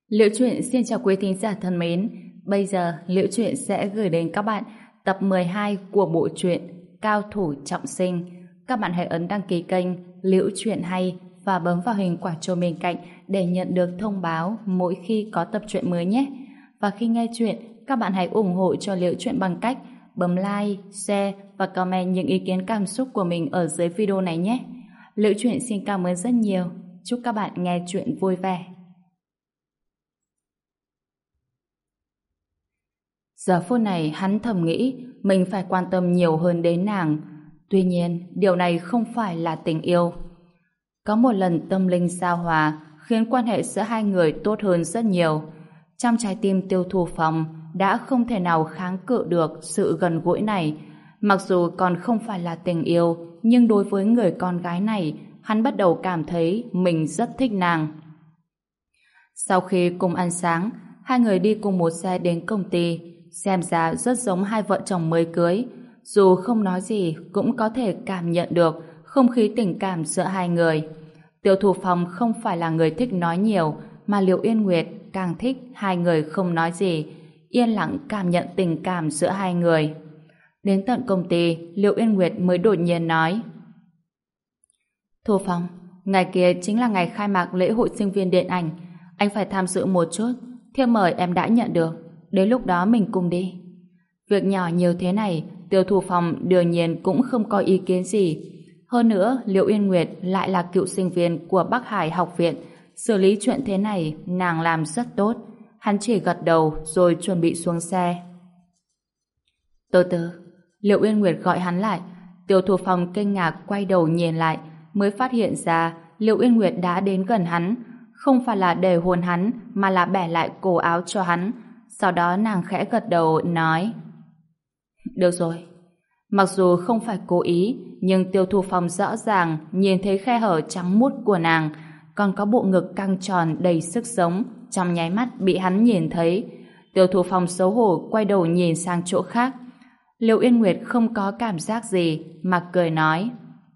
Liễu Chuyện xin chào quý thính giả thân mến. Bây giờ Liễu Chuyện sẽ gửi đến các bạn tập 12 của bộ truyện Cao Thủ Trọng Sinh. Các bạn hãy ấn đăng ký kênh Liễu Chuyện Hay và bấm vào hình quả chuông bên cạnh để nhận được thông báo mỗi khi có tập truyện mới nhé. Và khi nghe chuyện, các bạn hãy ủng hộ cho Liễu Chuyện bằng cách bấm like, share và comment những ý kiến cảm xúc của mình ở dưới video này nhé. Liễu Chuyện xin cảm ơn rất nhiều. Chúc các bạn nghe chuyện vui vẻ. Giờ phút này hắn thầm nghĩ mình phải quan tâm nhiều hơn đến nàng. Tuy nhiên, điều này không phải là tình yêu. Có một lần tâm linh giao hòa khiến quan hệ giữa hai người tốt hơn rất nhiều. Trong trái tim Tiêu Thu Phong đã không thể nào kháng cự được sự gần gũi này. Mặc dù còn không phải là tình yêu, nhưng đối với người con gái này, hắn bắt đầu cảm thấy mình rất thích nàng. Sau khi cùng ăn sáng, hai người đi cùng một xe đến công ty. Xem ra rất giống hai vợ chồng mới cưới. Dù không nói gì cũng có thể cảm nhận được không khí tình cảm giữa hai người. Tiêu Thu Phong không phải là người thích nói nhiều, mà Liễu Yên Nguyệt càng thích hai người không nói gì, yên lặng cảm nhận tình cảm giữa hai người. Đến tận công ty, Liễu Yên Nguyệt mới đột nhiên nói: Thu Phong, ngày kia chính là ngày khai mạc lễ hội sinh viên điện ảnh, anh phải tham dự một chút. Thiệp mời em đã nhận được, đến lúc đó mình cùng đi. Việc nhỏ nhiều thế này, Tiêu Thu Phong đương nhiên cũng không có ý kiến gì. Hơn nữa, Liễu Yên Nguyệt lại là cựu sinh viên của Bắc Hải học viện, xử lý chuyện thế này nàng làm rất tốt. Hắn chỉ gật đầu rồi chuẩn bị xuống xe. Từ từ, Liễu Yên Nguyệt gọi hắn lại. Tiêu Thu Phong kinh ngạc quay đầu nhìn lại, mới phát hiện ra Liễu Yên Nguyệt đã đến gần hắn, không phải là để hôn hắn mà là bẻ lại cổ áo cho hắn. Sau đó nàng khẽ gật đầu nói: Được rồi. Mặc dù không phải cố ý, nhưng Tiêu Thu Phong rõ ràng nhìn thấy khe hở trắng muốt của nàng, còn có bộ ngực căng tròn đầy sức sống, trong nháy mắt bị hắn nhìn thấy. Tiêu Thu Phong xấu hổ quay đầu nhìn sang chỗ khác. Liễu Yên Nguyệt không có cảm giác gì mà cười nói: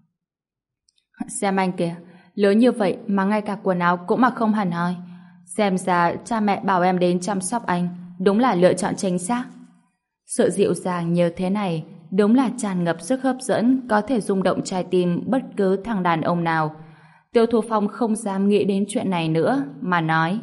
Xem anh kìa, lớn như vậy mà ngay cả quần áo cũng mặc không hẳn hoi. Xem ra cha mẹ bảo em đến chăm sóc anh, đúng là lựa chọn chính xác. Sự dịu dàng như thế này đúng là tràn ngập sức hấp dẫn, có thể rung động trái tim bất cứ thằng đàn ông nào. Tiêu Thu Phong không dám nghĩ đến chuyện này nữa mà nói: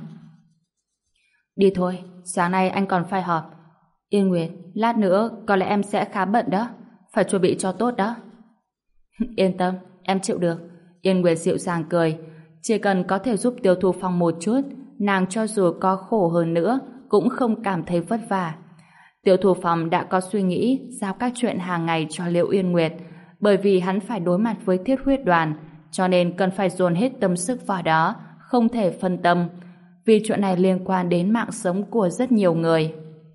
Đi thôi, sáng nay anh còn phải họp. Yên Nguyệt, lát nữa có lẽ em sẽ khá bận đó, phải chuẩn bị cho tốt đó. Yên tâm, em chịu được. Yên Nguyệt dịu dàng cười. Chỉ cần có thể giúp Tiêu Thu Phong một chút, nàng cho dù có khổ hơn nữa cũng không cảm thấy vất vả. Tiêu Thu Phong đã có suy nghĩ giao các chuyện hàng ngày cho Liễu Yên Nguyệt, bởi vì hắn phải đối mặt với Thiết Huyết Đoàn, cho nên cần phải dồn hết tâm sức vào đó, không thể phân tâm, vì chuyện này liên quan đến mạng sống của rất nhiều người.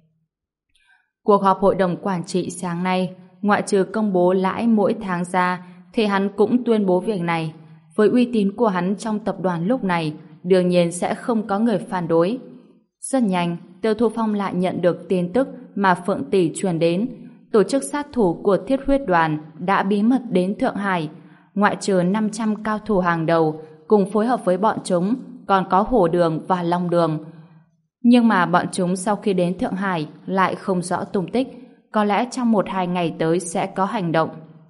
Cuộc họp hội đồng quản trị sáng nay, ngoại trừ công bố lãi mỗi tháng ra, thì hắn cũng tuyên bố việc này. Với uy tín của hắn trong tập đoàn lúc này, đương nhiên sẽ không có người phản đối. Rất nhanh, Tiêu Thu Phong lại nhận được tin tức mà Phượng Tỷ truyền đến. Tổ chức sát thủ của Thiết Huyết Đoàn đã bí mật đến Thượng Hải. Ngoại trừ 500 cao thủ hàng đầu, cùng phối hợp với bọn chúng, còn có Hổ Đường và Long Đường. Nhưng mà bọn chúng sau khi đến Thượng Hải lại không rõ tung tích, có lẽ trong 1-2 ngày tới sẽ có hành động.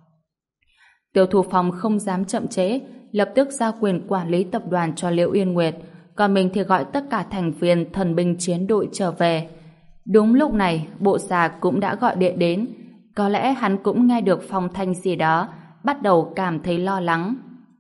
Tiêu Thu Phong không dám chậm trễ, lập tức giao quyền quản lý tập đoàn cho Liễu Yên Nguyệt, còn mình thì gọi tất cả thành viên thần binh chiến đội trở về. Đúng lúc này, bộ già cũng đã gọi điện đến. Có lẽ hắn cũng nghe được phong thanh gì đó, bắt đầu cảm thấy lo lắng.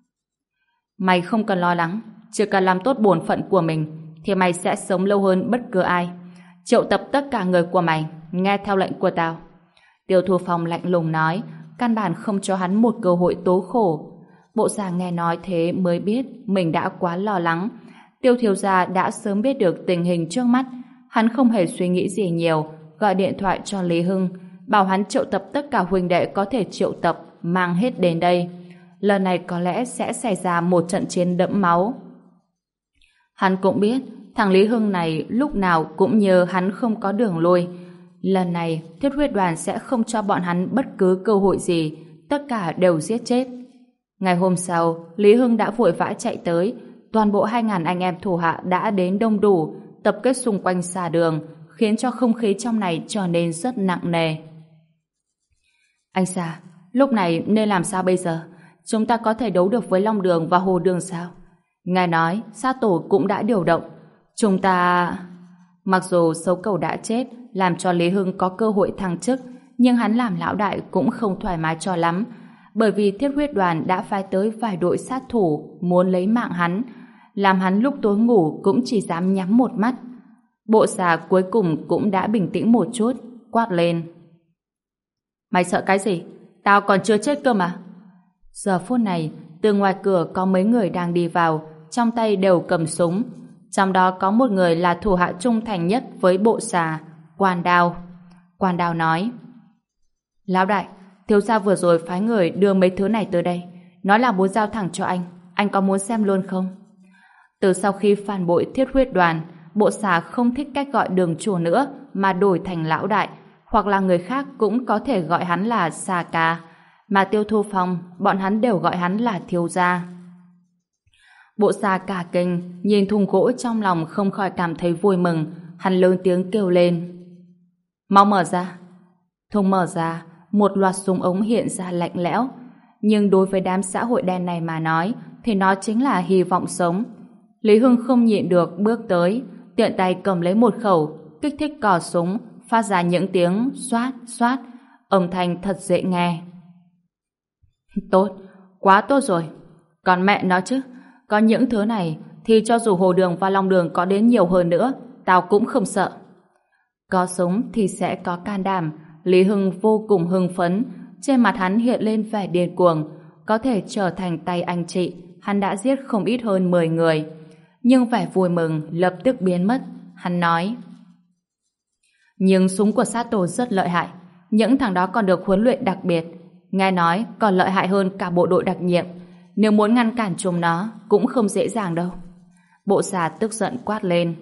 Mày không cần lo lắng, chỉ cần làm tốt bổn phận của mình, thì mày sẽ sống lâu hơn bất cứ ai. Triệu tập tất cả người của mày, nghe theo lệnh của tao. Tiêu Thu Phong lạnh lùng nói, căn bản không cho hắn một cơ hội tố khổ. Bộ già nghe nói thế mới biết mình đã quá lo lắng. Tiêu thiếu gia đã sớm biết được tình hình trước mắt. Hắn không hề suy nghĩ gì nhiều, gọi điện thoại cho Lý Hưng, bảo hắn triệu tập tất cả huynh đệ có thể triệu tập, mang hết đến đây. Lần này có lẽ sẽ xảy ra một trận chiến đẫm máu. Hắn cũng biết thằng Lý Hưng này lúc nào cũng nhớ hắn không có đường lui. Lần này Thiết Huyết Đoàn sẽ không cho bọn hắn bất cứ cơ hội gì, tất cả đều giết chết. Ngày hôm sau, Lý Hưng đã vội vã chạy tới, toàn bộ 2.000 anh em thủ hạ đã đến đông đủ, tập kết xung quanh xà đường, khiến cho không khí trong này trở nên rất nặng nề. Anh Sa, lúc này nên làm sao bây giờ? Chúng ta có thể đấu được với Long Đường và Hồ Đường sao? Ngài nói, sát tổ cũng đã điều động. Chúng ta... Mặc dù Sấu Cầu đã chết, làm cho Lý Hưng có cơ hội thăng chức, nhưng hắn làm lão đại cũng không thoải mái cho lắm, bởi vì Thiết Huyết Đoàn đã phái tới vài đội sát thủ muốn lấy mạng hắn, làm hắn lúc tối ngủ cũng chỉ dám nhắm một mắt. Bộ xà cuối cùng cũng đã bình tĩnh một chút, quát lên. Mày sợ cái gì? Tao còn chưa chết cơ mà. Giờ phút này, từ ngoài cửa có mấy người đang đi vào, trong tay đều cầm súng. Trong đó có một người là thủ hạ trung thành nhất với bộ xà, Quan Đao. Quan Đao nói, lão đại, thiếu gia vừa rồi phái người đưa mấy thứ này tới đây, nói là muốn giao thẳng cho anh có muốn xem luôn không? Từ sau khi phản bội Thiết Huyết Đoàn, bộ xà không thích cách gọi đường chủ nữa mà đổi thành lão đại, hoặc là người khác cũng có thể gọi hắn là Xà Ca, mà Tiêu Thu Phong, bọn hắn đều gọi hắn là thiếu gia. Bộ xà cả kinh, nhìn thùng gỗ trong lòng không khỏi cảm thấy vui mừng, hắn lớn tiếng kêu lên. Mau mở ra. Thùng mở ra, một loạt súng ống hiện ra lạnh lẽo, nhưng đối với đám xã hội đen này mà nói, thì nó chính là hy vọng sống. Lý Hưng không nhịn được bước tới, tiện tay cầm lấy một khẩu, kích thích cò súng, phát ra những tiếng xoát xoát, âm thanh thật dễ nghe. Tốt, quá tốt rồi. Còn mẹ nó chứ, có những thứ này thì cho dù Hồ Đường và Long Đường có đến nhiều hơn nữa, tao cũng không sợ. Có súng thì sẽ có can đảm. Lý Hưng vô cùng hưng phấn, trên mặt hắn hiện lên vẻ điên cuồng. Có thể trở thành tay anh chị, hắn đã giết không ít hơn 10 người. Nhưng vẻ vui mừng lập tức biến mất. Hắn nói, nhưng súng của sát tổ rất lợi hại, những thằng đó còn được huấn luyện đặc biệt, nghe nói còn lợi hại hơn cả bộ đội đặc nhiệm. Nếu muốn ngăn cản chúng nó cũng không dễ dàng đâu. Bộ xà tức giận quát lên.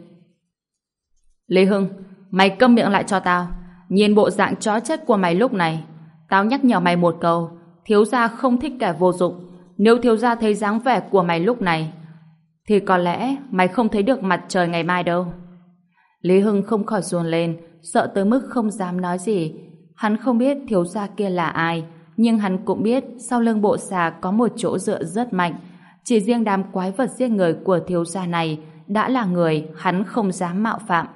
Lý Hưng, mày câm miệng lại cho tao. Nhìn bộ dạng chó chết của mày lúc này, tao nhắc nhở mày một câu, thiếu gia không thích kẻ vô dụng. Nếu thiếu gia thấy dáng vẻ của mày lúc này thì có lẽ mày không thấy được mặt trời ngày mai đâu. Lý Hưng không khỏi run lên, sợ tới mức không dám nói gì. Hắn không biết thiếu gia kia là ai, nhưng hắn cũng biết sau lưng bộ xà có một chỗ dựa rất mạnh. Chỉ riêng đám quái vật giết người của thiếu gia này đã là người hắn không dám mạo phạm.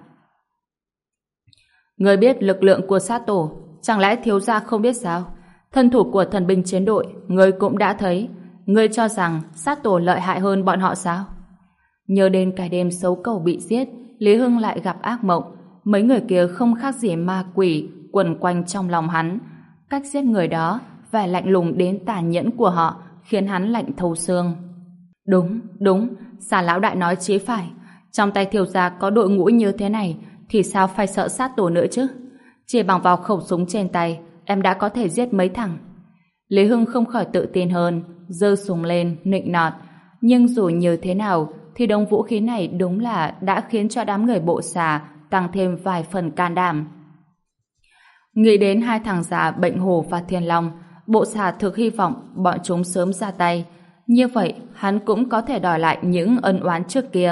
Người biết lực lượng của sát tổ, chẳng lẽ thiếu gia không biết sao? Thân thủ của thần binh chiến đội người cũng đã thấy. Người cho rằng sát tổ lợi hại hơn bọn họ sao? Nhớ đến cái đêm Sấu Cầu bị giết, Lý Hưng lại gặp ác mộng. Mấy người kia không khác gì ma quỷ quẩn quanh trong lòng hắn. Cách giết người đó, vẻ lạnh lùng đến tàn nhẫn của họ khiến hắn lạnh thấu xương. Đúng, Xà lão đại nói chí phải. Trong tay thiếu gia có đội ngũ như thế này thì sao phải sợ sát tổ nữa chứ? Chỉ bằng vào khẩu súng trên tay, em đã có thể giết mấy thằng. Lý Hưng không khỏi tự tin hơn, giơ súng lên, nịnh nọt. Nhưng dù như thế nào, thì đống vũ khí này đúng là đã khiến cho đám người bộ xà tăng thêm vài phần can đảm. Nghĩ đến hai thằng già Bệnh Hổ và Thiên Long, bộ xà thực hy vọng bọn chúng sớm ra tay. Như vậy, hắn cũng có thể đòi lại những ân oán trước kia.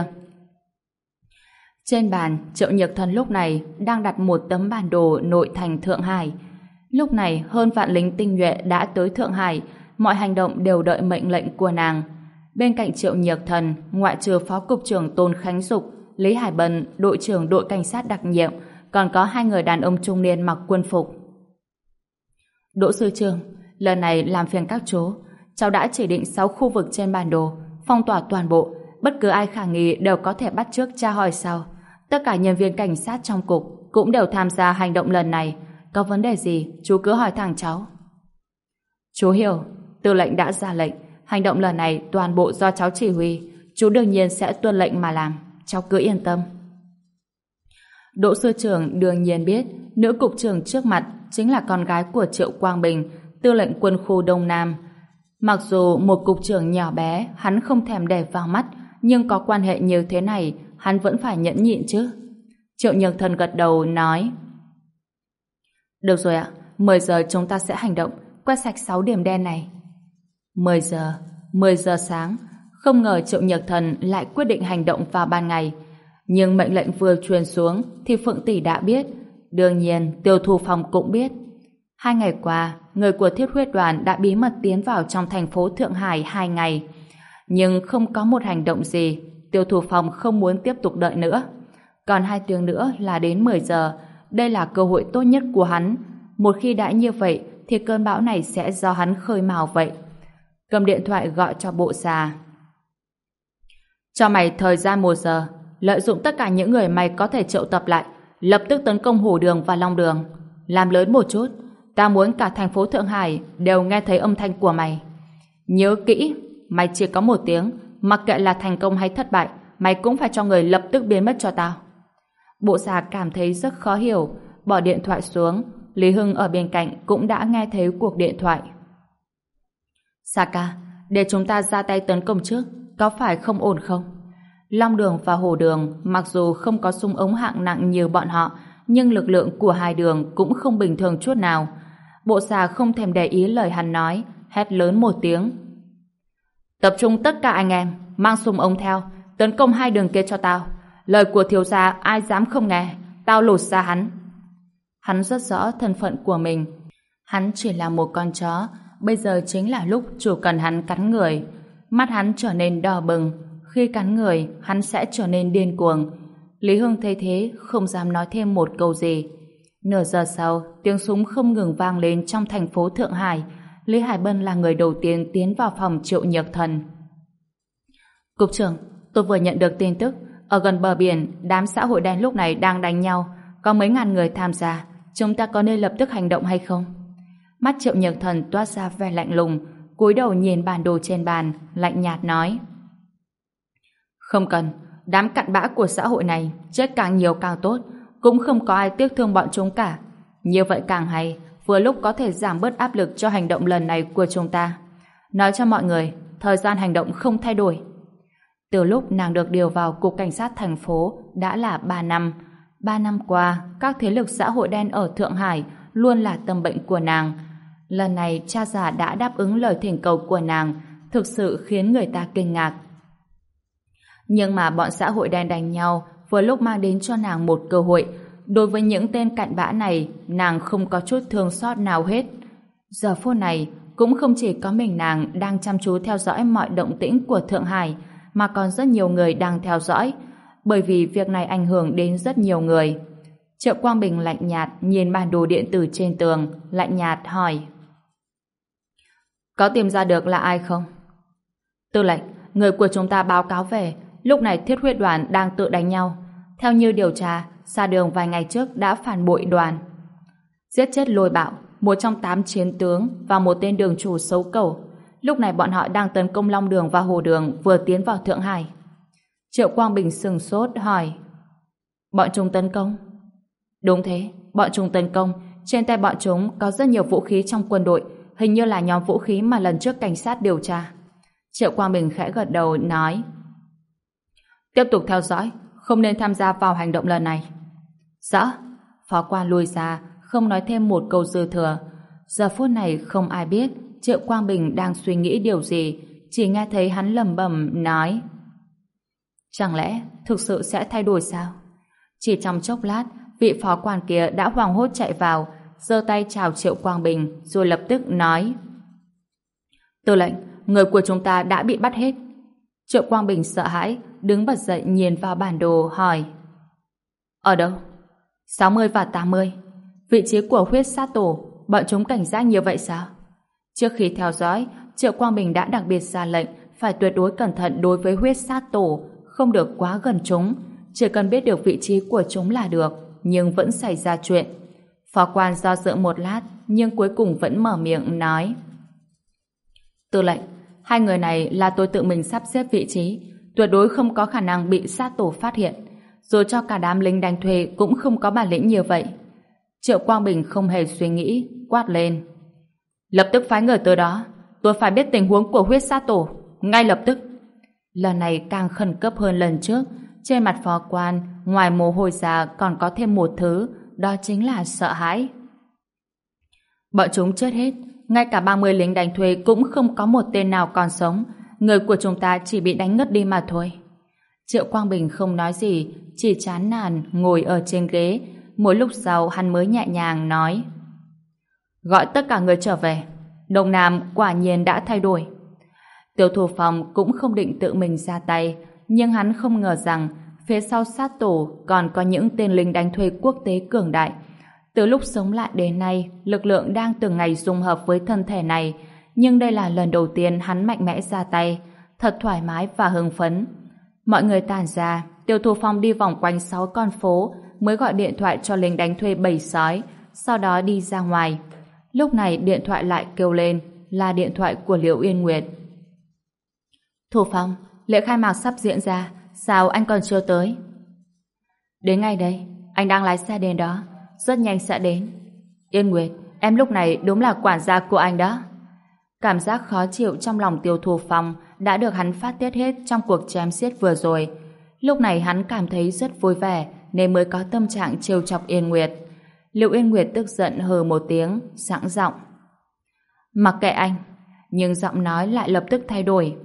Trên bàn, Triệu Nhược Thần lúc này đang đặt một tấm bản đồ nội thành Thượng Hải. Lúc này, hơn vạn lính tinh nhuệ đã tới Thượng Hải, mọi hành động đều đợi mệnh lệnh của nàng. Bên cạnh Triệu Nhược Thần, ngoại trừ Phó Cục trưởng Tôn Khánh Dục, Lý Hải Bân, đội trưởng đội cảnh sát đặc nhiệm, còn có hai người đàn ông trung niên mặc quân phục. Đỗ sư trưởng, lần này làm phiền các chú, cháu đã chỉ định 6 khu vực trên bản đồ, phong tỏa toàn bộ, bất cứ ai khả nghi đều có thể bắt chước tra hỏi sau. Tất cả nhân viên cảnh sát trong cục cũng đều tham gia hành động lần này. Có vấn đề gì, chú cứ hỏi thẳng cháu. Chú hiểu, tư lệnh đã ra lệnh, hành động lần này toàn bộ do cháu chỉ huy, chú đương nhiên sẽ tuân lệnh mà làm, cháu cứ yên tâm. Đỗ sư trưởng đương nhiên biết nữ cục trưởng trước mặt chính là con gái của Triệu Quang Bình, tư lệnh quân khu Đông Nam. Mặc dù một cục trưởng nhỏ bé hắn không thèm để vào mắt, nhưng có quan hệ như thế này hắn vẫn phải nhẫn nhịn chứ. Triệu Nhược Thần gật đầu nói, được rồi ạ, 10 giờ chúng ta sẽ hành động, quét sạch 6 điểm đen này. 10 giờ sáng, không ngờ Triệu Nhược Thần lại quyết định hành động vào ban ngày. Nhưng mệnh lệnh vừa truyền xuống thì Phượng Tỷ đã biết. Đương nhiên, Tiêu Thu Phong cũng biết. 2 ngày qua, người của Thiết Huyết Đoàn đã bí mật tiến vào trong thành phố Thượng Hải 2 ngày. Nhưng không có một hành động gì, Tiêu Thu Phong không muốn tiếp tục đợi nữa. Còn 2 tiếng nữa là đến 10 giờ. Đây là cơ hội tốt nhất của hắn. Một khi đã như vậy, thì cơn bão này sẽ do hắn khơi mào vậy. Cầm điện thoại gọi cho bộ già. Cho mày thời gian 1 giờ, lợi dụng tất cả những người mày có thể triệu tập lại, lập tức tấn công Hồ Đường và Long Đường. Làm lớn một chút, ta muốn cả thành phố Thượng Hải đều nghe thấy âm thanh của mày. Nhớ kỹ, mày chỉ có 1 tiếng, mặc kệ là thành công hay thất bại, mày cũng phải cho người lập tức biến mất cho tao. Bộ già cảm thấy rất khó hiểu, bỏ điện thoại xuống. Lý Hưng ở bên cạnh cũng đã nghe thấy cuộc điện thoại. Saka, để chúng ta ra tay tấn công trước, có phải không ổn không? Long Đường và Hồ Đường mặc dù không có súng ống hạng nặng như bọn họ, nhưng lực lượng của 2 đường cũng không bình thường chút nào. Bộ già không thèm để ý lời hắn nói, hét lớn 1 tiếng. Tập trung tất cả anh em, mang súng ống theo, tấn công 2 đường kia cho tao. Lời của thiếu gia ai dám không nghe, tao lột ra hắn. Hắn rất rõ thân phận của mình. Hắn chỉ là một con chó, bây giờ chính là lúc chủ cần hắn cắn người. Mắt hắn trở nên đỏ bừng, khi cắn người, hắn sẽ trở nên điên cuồng. Lý Hưng thấy thế, không dám nói thêm một câu gì. Nửa giờ sau, tiếng súng không ngừng vang lên trong thành phố Thượng Hải. Lý Hải Bân là người đầu tiên tiến vào phòng Triệu Nhược Thần. Cục trưởng, tôi vừa nhận được tin tức, ở gần bờ biển, đám xã hội đen lúc này đang đánh nhau, có mấy ngàn người tham gia. Chúng ta có nên lập tức hành động hay không? Mắt Triệu Nhược Thần toát ra vẻ lạnh lùng, cúi đầu nhìn bản đồ trên bàn, lạnh nhạt nói. Không cần, đám cặn bã của xã hội này chết càng nhiều càng tốt, cũng không có ai tiếc thương bọn chúng cả. Như vậy càng hay, vừa lúc có thể giảm bớt áp lực cho hành động lần này của chúng ta. Nói cho mọi người, thời gian hành động không thay đổi. Từ lúc nàng được điều vào Cục Cảnh sát thành phố đã là 3 năm. 3 năm qua, các thế lực xã hội đen ở Thượng Hải luôn là tâm bệnh của nàng. Lần này cha già đã đáp ứng lời thỉnh cầu của nàng, thực sự khiến người ta kinh ngạc. Nhưng mà bọn xã hội đen đánh nhau vừa lúc mang đến cho nàng một cơ hội. Đối với những tên cặn bã này, nàng không có chút thương xót nào hết. Giờ phút này, cũng không chỉ có mình nàng đang chăm chú theo dõi mọi động tĩnh của Thượng Hải, mà còn rất nhiều người đang theo dõi, bởi vì việc này ảnh hưởng đến rất nhiều người. Triệu Quang Bình lạnh nhạt nhìn bản đồ điện tử trên tường, lạnh nhạt hỏi. Có tìm ra được là ai không? Tư lệnh, người của chúng ta báo cáo về, lúc này Thiết Huyết Đoàn đang tự đánh nhau. Theo như điều tra, Sa Đường vài ngày trước đã phản bội đoàn. Giết chết Lôi Bạo, một trong 8 chiến tướng và một tên đường chủ xấu cẩu. Lúc này bọn họ đang tấn công Long Đường và Hồ Đường vừa tiến vào Thượng Hải. Triệu Quang Bình sừng sốt hỏi. Bọn chúng tấn công? Đúng thế, bọn chúng tấn công. Trên tay bọn chúng có rất nhiều vũ khí trong quân đội, hình như là nhóm vũ khí mà lần trước cảnh sát điều tra. Triệu Quang Bình khẽ gật đầu nói. Tiếp tục theo dõi, không nên tham gia vào hành động lần này. Rõ. Phó quan lui ra, không nói thêm một câu dư thừa. Giờ phút này không ai biết Triệu Quang Bình đang suy nghĩ điều gì, chỉ nghe thấy hắn lẩm bẩm nói. Chẳng lẽ thực sự sẽ thay đổi sao? Chỉ trong chốc lát, vị phó quan kia đã hoảng hốt chạy vào, giơ tay chào Triệu Quang Bình, rồi lập tức nói. Tư lệnh, người của chúng ta đã bị bắt hết. Triệu Quang Bình sợ hãi, đứng bật dậy nhìn vào bản đồ, hỏi. Ở đâu? 60 và 80. Vị trí của huyết sát tổ, bọn chúng cảnh giác như vậy sao? Trước khi theo dõi, Triệu Quang Bình đã đặc biệt ra lệnh phải tuyệt đối cẩn thận đối với huyết sát tổ, không được quá gần chúng, chỉ cần biết được vị trí của chúng là được, nhưng vẫn xảy ra chuyện. Phó quan do dự một lát, nhưng cuối cùng vẫn mở miệng nói. Tư lệnh, 2 người này là tôi tự mình sắp xếp vị trí, tuyệt đối không có khả năng bị sát tổ phát hiện, rồi cho cả đám lính đánh thuê cũng không có bản lĩnh như vậy. Triệu Quang Bình không hề suy nghĩ, quát lên. Lập tức phái người tới đó, tôi phải biết tình huống của huyết sát tổ, ngay lập tức. Lần này càng khẩn cấp hơn lần trước, trên mặt phó quan, ngoài mồ hôi ra còn có thêm một thứ, đó chính là sợ hãi. Bọn chúng chết hết, ngay cả 30 lính đánh thuê cũng không có một tên nào còn sống, người của chúng ta chỉ bị đánh ngất đi mà thôi. Triệu Quang Bình không nói gì, chỉ chán nản ngồi ở trên ghế. Một lúc sau hắn mới nhẹ nhàng nói: Gọi tất cả người trở về. Đông Nam quả nhiên đã thay đổi. Tiêu Thủ Phong cũng không định tự mình ra tay, nhưng hắn không ngờ rằng phía sau sát tổ còn có những tên lính đánh thuê quốc tế cường đại. Từ lúc sống lại đến nay, lực lượng đang từng ngày dung hợp với thân thể này, nhưng đây là lần đầu tiên hắn mạnh mẽ ra tay, thật thoải mái và hưng phấn. Mọi người tản ra, Tiêu Thủ Phong đi vòng quanh 6 con phố, mới gọi điện thoại cho lính đánh thuê bầy sói, sau đó đi ra ngoài. Lúc này điện thoại lại kêu lên, là điện thoại của Liễu Yên Nguyệt. Thủ Phong, lễ khai mạc sắp diễn ra, sao anh còn chưa tới? Đến ngay đây, anh đang lái xe đến đó, rất nhanh sẽ đến. Yên Nguyệt, em lúc này đúng là quản gia của anh đó. Cảm giác khó chịu trong lòng Tiêu Thủ Phong đã được hắn phát tiết hết trong cuộc chém giết vừa rồi. Lúc này hắn cảm thấy rất vui vẻ nên mới có tâm trạng trêu chọc Yên Nguyệt. Liễu Yên Nguyệt tức giận hừ một tiếng, sẵn giọng: Mặc kệ anh, nhưng giọng nói lại lập tức thay đổi.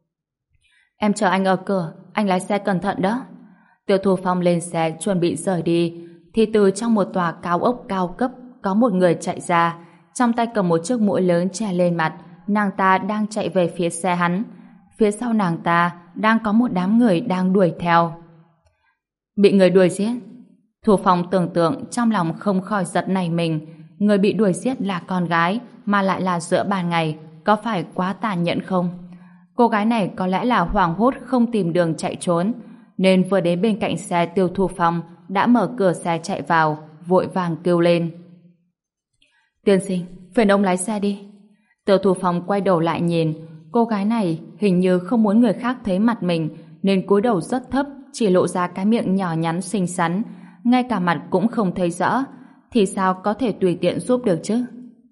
Em chờ anh ở cửa, anh lái xe cẩn thận đó. Tiêu Thủ Phong lên xe chuẩn bị rời đi, thì từ trong một tòa cao ốc cao cấp có một người chạy ra, trong tay cầm một chiếc muỗng lớn che lên mặt. Nàng ta đang chạy về phía xe hắn. Phía sau nàng ta đang có một đám người đang đuổi theo. Bị người đuổi giết. Thủ Phong tưởng tượng trong lòng không khỏi giật nảy mình. Người bị đuổi giết là con gái, mà lại là giữa ban ngày, có phải quá tàn nhẫn không? Cô gái này có lẽ là hoảng hốt không tìm đường chạy trốn, nên vừa đến bên cạnh xe Tiêu Thủ Phong đã mở cửa xe chạy vào, vội vàng kêu lên: Tiên sinh, phiền ông lái xe đi. Tiêu Thủ Phong quay đầu lại nhìn, cô gái này hình như không muốn người khác thấy mặt mình, nên cúi đầu rất thấp, chỉ lộ ra cái miệng nhỏ nhắn xinh xắn, ngay cả mặt cũng không thấy rõ, thì sao có thể tùy tiện giúp được chứ?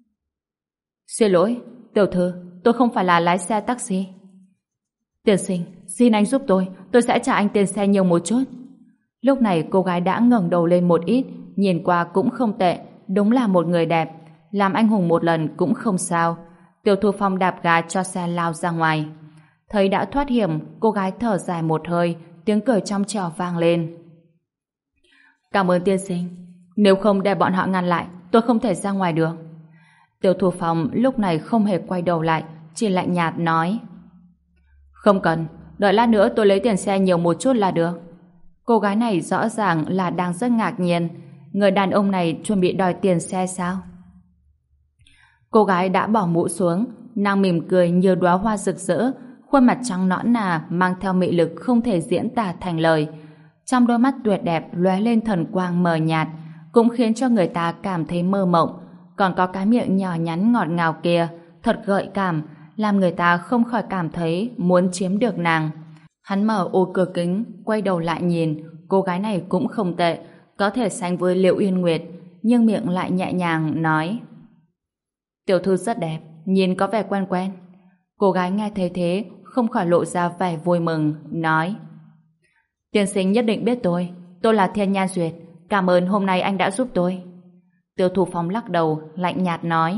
Xin lỗi, tiểu thư, tôi không phải là lái xe taxi. Tiên sinh, xin anh giúp tôi sẽ trả anh tiền xe nhiều một chút. Lúc này cô gái đã ngẩng đầu lên một ít, nhìn qua cũng không tệ, đúng là một người đẹp, làm anh hùng một lần cũng không sao. Tiêu Thủ Phong đạp ga cho xe lao ra ngoài. Thấy đã thoát hiểm, cô gái thở dài một hơi, tiếng cười trong trẻo vang lên. Cảm ơn tiên sinh, nếu không để bọn họ ngăn lại, tôi không thể ra ngoài được. Tiêu Thủ Phong lúc này không hề quay đầu lại, chỉ lạnh nhạt nói: Không cần, đợi lát nữa tôi lấy tiền xe nhiều một chút là được. Cô gái này rõ ràng là đang rất ngạc nhiên. Người đàn ông này chuẩn bị đòi tiền xe sao? Cô gái đã bỏ mũ xuống, nàng mỉm cười như đóa hoa rực rỡ, khuôn mặt trắng nõn nà mang theo mị lực không thể diễn tả thành lời. Trong đôi mắt tuyệt đẹp lóe lên thần quang mờ nhạt, cũng khiến cho người ta cảm thấy mơ mộng. Còn có cái miệng nhỏ nhắn ngọt ngào kia, thật gợi cảm, làm người ta không khỏi cảm thấy muốn chiếm được nàng. Hắn mở ô cửa kính, quay đầu lại nhìn, cô gái này cũng không tệ, có thể sánh với Liễu Yên Nguyệt, nhưng miệng lại nhẹ nhàng nói: Tiểu thư rất đẹp, nhìn có vẻ quen quen. Cô gái nghe thấy thế, không khỏi lộ ra vẻ vui mừng, nói: Tiên sinh nhất định biết tôi là Thiên Nhan Duyệt, cảm ơn hôm nay anh đã giúp tôi. Tiêu Thủ Phong lắc đầu, lạnh nhạt nói: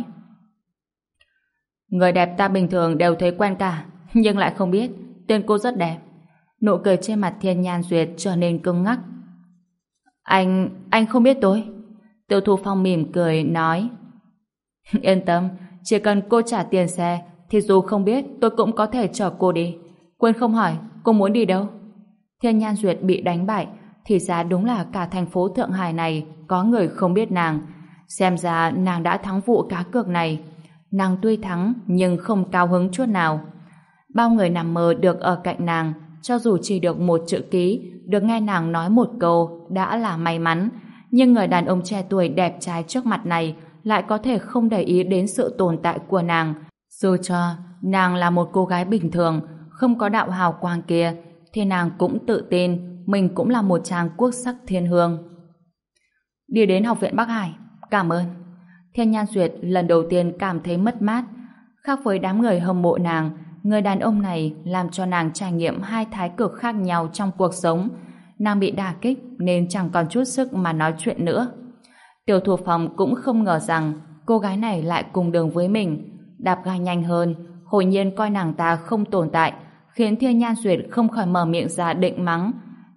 Người đẹp ta bình thường đều thấy quen cả, nhưng lại không biết tên cô rất đẹp. Nụ cười trên mặt Thiên Nhan Duyệt trở nên cứng ngắc. Anh không biết tôi? Tiêu Thủ Phong mỉm cười nói: Yên tâm, chỉ cần cô trả tiền xe thì dù không biết tôi cũng có thể chở cô đi. Quên không hỏi cô muốn đi đâu. Thiên Nhan Duyệt bị đánh bại, thì ra đúng là cả thành phố Thượng Hải này có người không biết nàng. Xem ra nàng đã thắng vụ cá cược này. Nàng tuy thắng nhưng không cao hứng chút nào. Bao người nằm mơ được ở cạnh nàng, cho dù chỉ được một chữ ký, được nghe nàng nói một câu đã là may mắn. Nhưng người đàn ông trẻ tuổi đẹp trai trước mặt này lại có thể không để ý đến sự tồn tại của nàng. Dù cho nàng là một cô gái bình thường, không có đạo hào quang kia, thì nàng cũng tự tin mình cũng là một chàng quốc sắc thiên hương. Đi đến học viện Bắc Hải, cảm ơn. Thiên Nhan Duyệt lần đầu tiên cảm thấy mất mát. Khác với đám người hâm mộ nàng, người đàn ông này làm cho nàng trải nghiệm hai thái cực khác nhau trong cuộc sống. Nàng bị đả kích nên chẳng còn chút sức mà nói chuyện nữa. Tiêu Thủ Phong cũng không ngờ rằng cô gái này lại cùng đường với mình. Đạp ga nhanh hơn, Hồi Nhiên coi nàng ta không tồn tại, khiến Thiên Nhan Duyệt không khỏi mở miệng ra định mắng.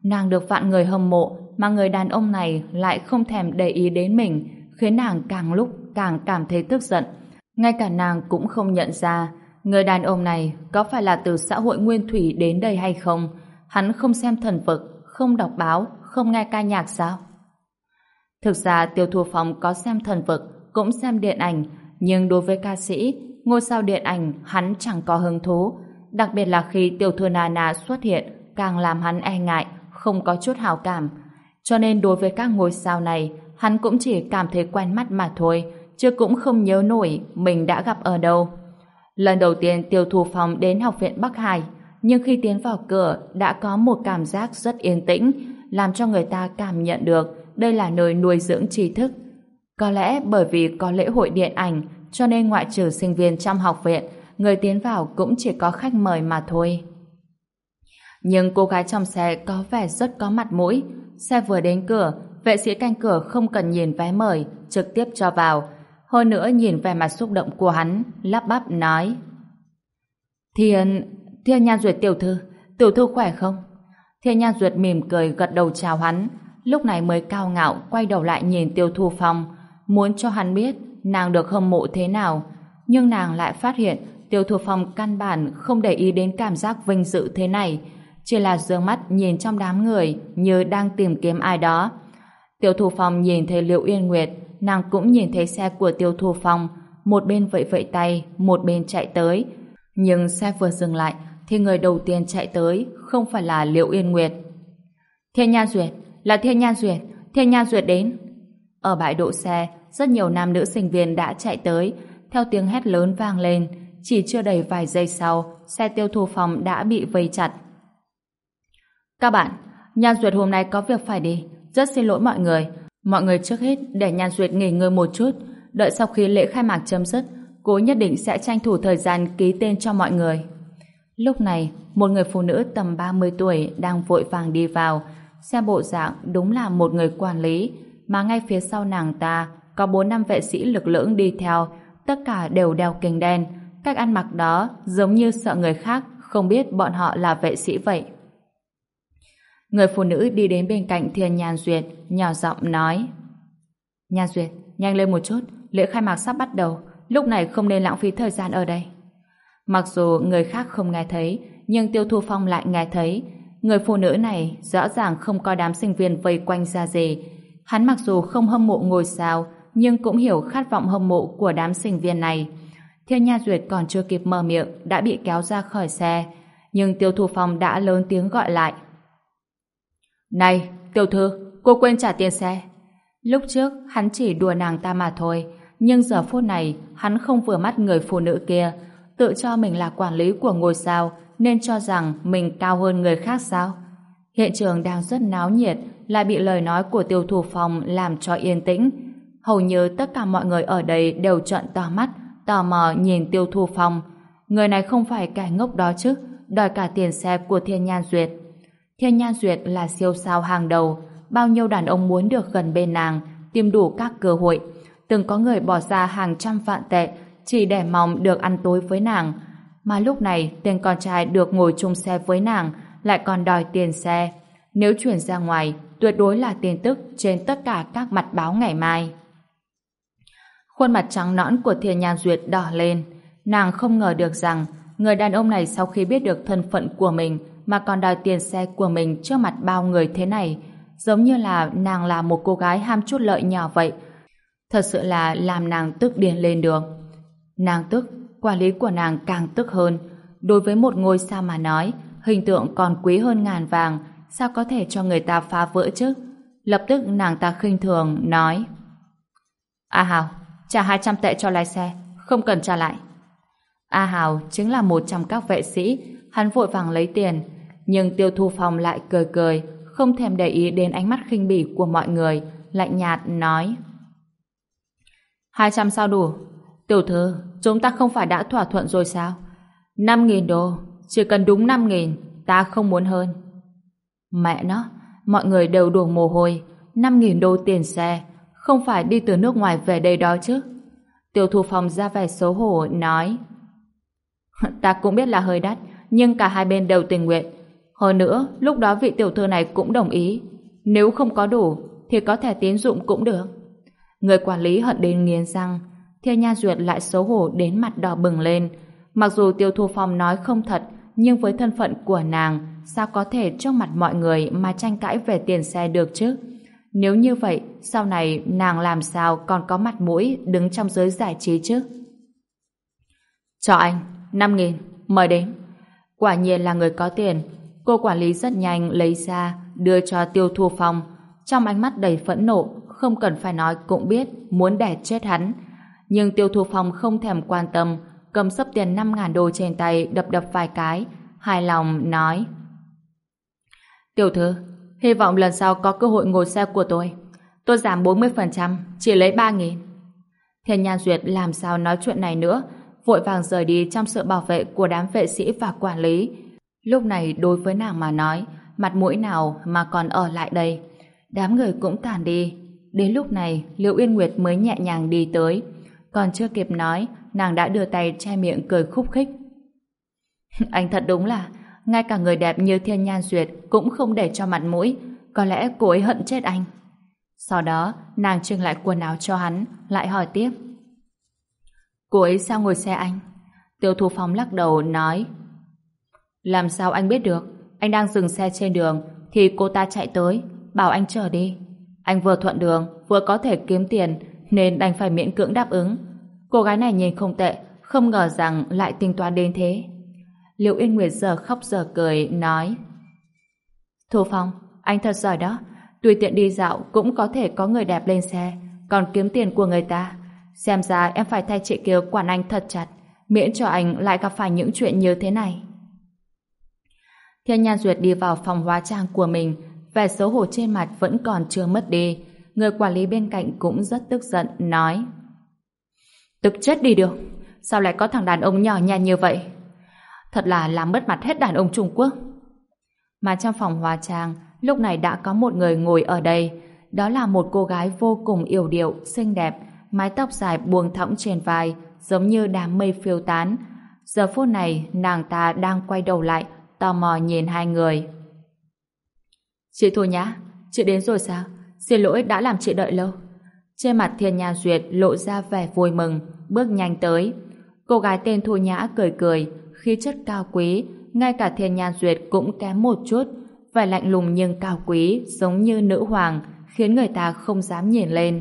Nàng được vạn người hâm mộ mà người đàn ông này lại không thèm để ý đến mình, khiến nàng càng lúc càng cảm thấy tức giận. Ngay cả nàng cũng không nhận ra người đàn ông này có phải là từ xã hội nguyên thủy đến đây hay không. Hắn không xem thần vực, không đọc báo, không nghe ca nhạc sao? Thực ra Tiêu Thu Phong có xem thần vực, cũng xem điện ảnh, nhưng đối với ca sĩ, ngôi sao điện ảnh hắn chẳng có hứng thú. Đặc biệt là khi tiểu thư Nana xuất hiện, càng làm hắn e ngại, không có chút hảo cảm. Cho nên đối với các ngôi sao này, hắn cũng chỉ cảm thấy quen mắt mà thôi, chứ cũng không nhớ nổi mình đã gặp ở đâu. Lần đầu tiên Tiêu Thu Phong đến Học viện Bắc Hải, nhưng khi tiến vào cửa đã có một cảm giác rất yên tĩnh, làm cho người ta cảm nhận được đây là nơi nuôi dưỡng tri thức. Có lẽ bởi vì có lễ hội điện ảnh, cho nên ngoại trừ sinh viên trong học viện, người tiến vào cũng chỉ có khách mời mà thôi. Nhưng cô gái trong xe có vẻ rất có mặt mũi. Xe vừa đến cửa, vệ sĩ canh cửa không cần nhìn vé mời, trực tiếp cho vào. Hơn nữa nhìn vẻ mặt xúc động của hắn, lắp bắp nói: Thiên Nhan Duyệt tiểu thư khỏe không? Thiên Nhan Duyệt mỉm cười gật đầu chào hắn, lúc này mới cao ngạo quay đầu lại nhìn Tiêu Thu Phong, muốn cho hắn biết nàng được hâm mộ thế nào. Nhưng nàng lại phát hiện Tiêu Thu Phong căn bản không để ý đến cảm giác vinh dự thế này, chỉ là dương mắt nhìn trong đám người như đang tìm kiếm ai đó. Tiêu Thu Phong nhìn thấy Liễu Yên Nguyệt, nàng cũng nhìn thấy xe của Tiêu Thu Phong, một bên vẫy vẫy tay, một bên chạy tới. Nhưng xe vừa dừng lại thì người đầu tiên chạy tới không phải là Liễu Yên Nguyệt. Thiên Nhan Duyệt, là Thiên Nhan Duyệt, Thiên Nhan Duyệt đến. Ở bãi đỗ xe, rất nhiều nam nữ sinh viên đã chạy tới, theo tiếng hét lớn vang lên, chỉ chưa đầy vài giây sau, xe Tiêu Thu Phong đã bị vây chặt. Các bạn, Nhan Duyệt hôm nay có việc phải đi, rất xin lỗi mọi người trước hết để Nhan Duyệt nghỉ ngơi một chút, đợi sau khi lễ khai mạc chấm dứt, cô nhất định sẽ tranh thủ thời gian ký tên cho mọi người. Lúc này, một người phụ nữ tầm 30 tuổi đang vội vàng đi vào, xem bộ dạng đúng là một người quản lý, mà ngay phía sau nàng ta có 4-5 vệ sĩ lực lưỡng đi theo, tất cả đều đeo kính đen, cách ăn mặc đó giống như sợ người khác không biết bọn họ là vệ sĩ vậy. Người phụ nữ đi đến bên cạnh Thiên Nhan Duyệt, nhỏ giọng nói: Nhan Duyệt, nhanh lên một chút, lễ khai mạc sắp bắt đầu, lúc này không nên lãng phí thời gian ở đây. Mặc dù người khác không nghe thấy, nhưng Tiêu Thu Phong lại nghe thấy. Người phụ nữ này rõ ràng không có đám sinh viên vây quanh ra gì. Hắn mặc dù không hâm mộ ngôi sao, nhưng cũng hiểu khát vọng hâm mộ của đám sinh viên này. Thiên Nha Duyệt còn chưa kịp mở miệng đã bị kéo ra khỏi xe, nhưng Tiêu Thu Phong đã lớn tiếng gọi lại: Này, tiểu thư, cô quên trả tiền xe. Lúc trước hắn chỉ đùa nàng ta mà thôi, nhưng giờ phút này hắn không vừa mắt người phụ nữ kia, tự cho mình là quản lý của ngôi sao nên cho rằng mình cao hơn người khác sao? Hiện trường đang rất náo nhiệt, lại bị lời nói của Tiêu Thu Phong làm cho yên tĩnh. Hầu như tất cả mọi người ở đây đều trợn to mắt, tò mò nhìn Tiêu Thu Phong. Người này không phải kẻ ngốc đó chứ, đòi cả tiền xe của Thiên Nhan Duyệt. Thiên Nhan Duyệt là siêu sao hàng đầu, bao nhiêu đàn ông muốn được gần bên nàng, tìm đủ các cơ hội. Từng có người bỏ ra hàng trăm vạn tệ chỉ để mong được ăn tối với nàng. Mà lúc này tên con trai được ngồi chung xe với nàng lại còn đòi tiền xe. Nếu chuyển ra ngoài, tuyệt đối là tin tức trên tất cả các mặt báo ngày mai. Khuôn mặt trắng nõn của Thiên Nhan Duyệt đỏ lên. Nàng không ngờ được rằng người đàn ông này sau khi biết được thân phận của mình mà còn đòi tiền xe của mình trước mặt bao người thế này, giống như là nàng là một cô gái ham chút lợi nhỏ vậy. Thật sự là làm nàng tức điên lên được. Nàng tức, quản lý của nàng càng tức hơn. Đối với một ngôi sao mà nói, hình tượng còn quý hơn ngàn vàng, sao có thể cho người ta phá vỡ chứ? Lập tức nàng ta khinh thường nói: A Hào, trả 200 tệ cho lái xe, không cần trả lại. A Hào chính là một trong các vệ sĩ, hắn vội vàng lấy tiền, nhưng Tiêu Thu Phong lại cười cười, không thèm để ý đến ánh mắt khinh bỉ của mọi người, lạnh nhạt nói: 200 sao đủ? Tiểu thư, chúng ta không phải đã thỏa thuận rồi sao? 5.000 đô, chỉ cần đúng 5.000, ta không muốn hơn. Mẹ nó, mọi người đều đổ mồ hôi. 5.000 đô tiền xe, không phải đi từ nước ngoài về đây đó chứ? Tiêu Thu Phong ra vẻ xấu hổ nói: Ta cũng biết là hơi đắt, nhưng cả hai bên đều tình nguyện. Hơn nữa, lúc đó vị tiểu thư này cũng đồng ý. Nếu không có đủ, thì có thẻ tín dụng cũng được. Người quản lý hận đến nghiến răng. Thiên Nha Duyệt lại xấu hổ đến mặt đỏ bừng lên. Mặc dù Tiêu Thu Phong nói không thật, nhưng với thân phận của nàng, sao có thể trước mặt mọi người mà tranh cãi về tiền xe được chứ? Nếu như vậy, sau này nàng làm sao còn có mặt mũi đứng trong giới giải trí chứ? Cho anh, 5.000, mời đến. Quả nhiên là người có tiền. Cô quản lý rất nhanh lấy ra, đưa cho Tiêu Thu Phong. Trong ánh mắt đầy phẫn nộ, không cần phải nói cũng biết muốn đẻ chết hắn. Nhưng Tiêu Thu Phong không thèm quan tâm, cầm xấp tiền 5.000 đô trên tay đập đập vài cái, hài lòng nói: Tiểu thư, hy vọng lần sau có cơ hội ngồi xe của tôi. Tôi giảm 40%, chỉ lấy 3.000. Thiên Nhan Duyệt làm sao nói chuyện này nữa, vội vàng rời đi trong sự bảo vệ của đám vệ sĩ và quản lý. Lúc này đối với nàng mà nói, mặt mũi nào mà còn ở lại đây. Đám người cũng tản đi. Đến lúc này, Liễu Uyên Nguyệt mới nhẹ nhàng đi tới. Còn chưa kịp nói, nàng đã đưa tay che miệng cười khúc khích. Anh thật đúng là, ngay cả người đẹp như Thiên Nhan Duyệt cũng không để cho mặt mũi. Có lẽ cô ấy hận chết anh. Sau đó, nàng trưng lại quần áo cho hắn, lại hỏi tiếp. Cô ấy sao ngồi xe anh? Tiêu Thu Phong lắc đầu nói: Làm sao anh biết được? Anh đang dừng xe trên đường thì cô ta chạy tới, bảo anh chở đi. Anh vừa thuận đường, vừa có thể kiếm tiền, nên đành phải miễn cưỡng đáp ứng. Cô gái này nhìn không tệ, không ngờ rằng lại tính toán đến thế. Liễu Yên Nguyệt giờ khóc giờ cười, nói: Thu Phong, anh thật giỏi đó. Tùy tiện đi dạo cũng có thể có người đẹp lên xe, còn kiếm tiền của người ta. Xem ra em phải thay chị kia quản anh thật chặt, miễn cho anh lại gặp phải những chuyện như thế này. Thiên Nhan Duyệt đi vào phòng hóa trang của mình, vẻ xấu hổ trên mặt vẫn còn chưa mất đi. Người quản lý bên cạnh cũng rất tức giận, nói: Tức chết đi được, sao lại có thằng đàn ông nhỏ nhặt như vậy? Thật là làm mất mặt hết đàn ông Trung Quốc. Mà trong phòng hóa trang, lúc này đã có một người ngồi ở đây. Đó là một cô gái vô cùng yểu điệu, xinh đẹp, mái tóc dài buông thõng trên vai, giống như đám mây phiêu tán. Giờ phút này, nàng ta đang quay đầu lại, tò mò nhìn hai người. Chị Thu Nhã, chị đến rồi sao? Xin lỗi đã làm chị đợi lâu. Trên mặt Thiên Nha Duyệt lộ ra vẻ vui mừng, bước nhanh tới. Cô gái tên Thu Nhã cười cười, khí chất cao quý, ngay cả Thiên Nha Duyệt cũng kém một chút, vẻ lạnh lùng nhưng cao quý, giống như nữ hoàng, khiến người ta không dám nhìn lên.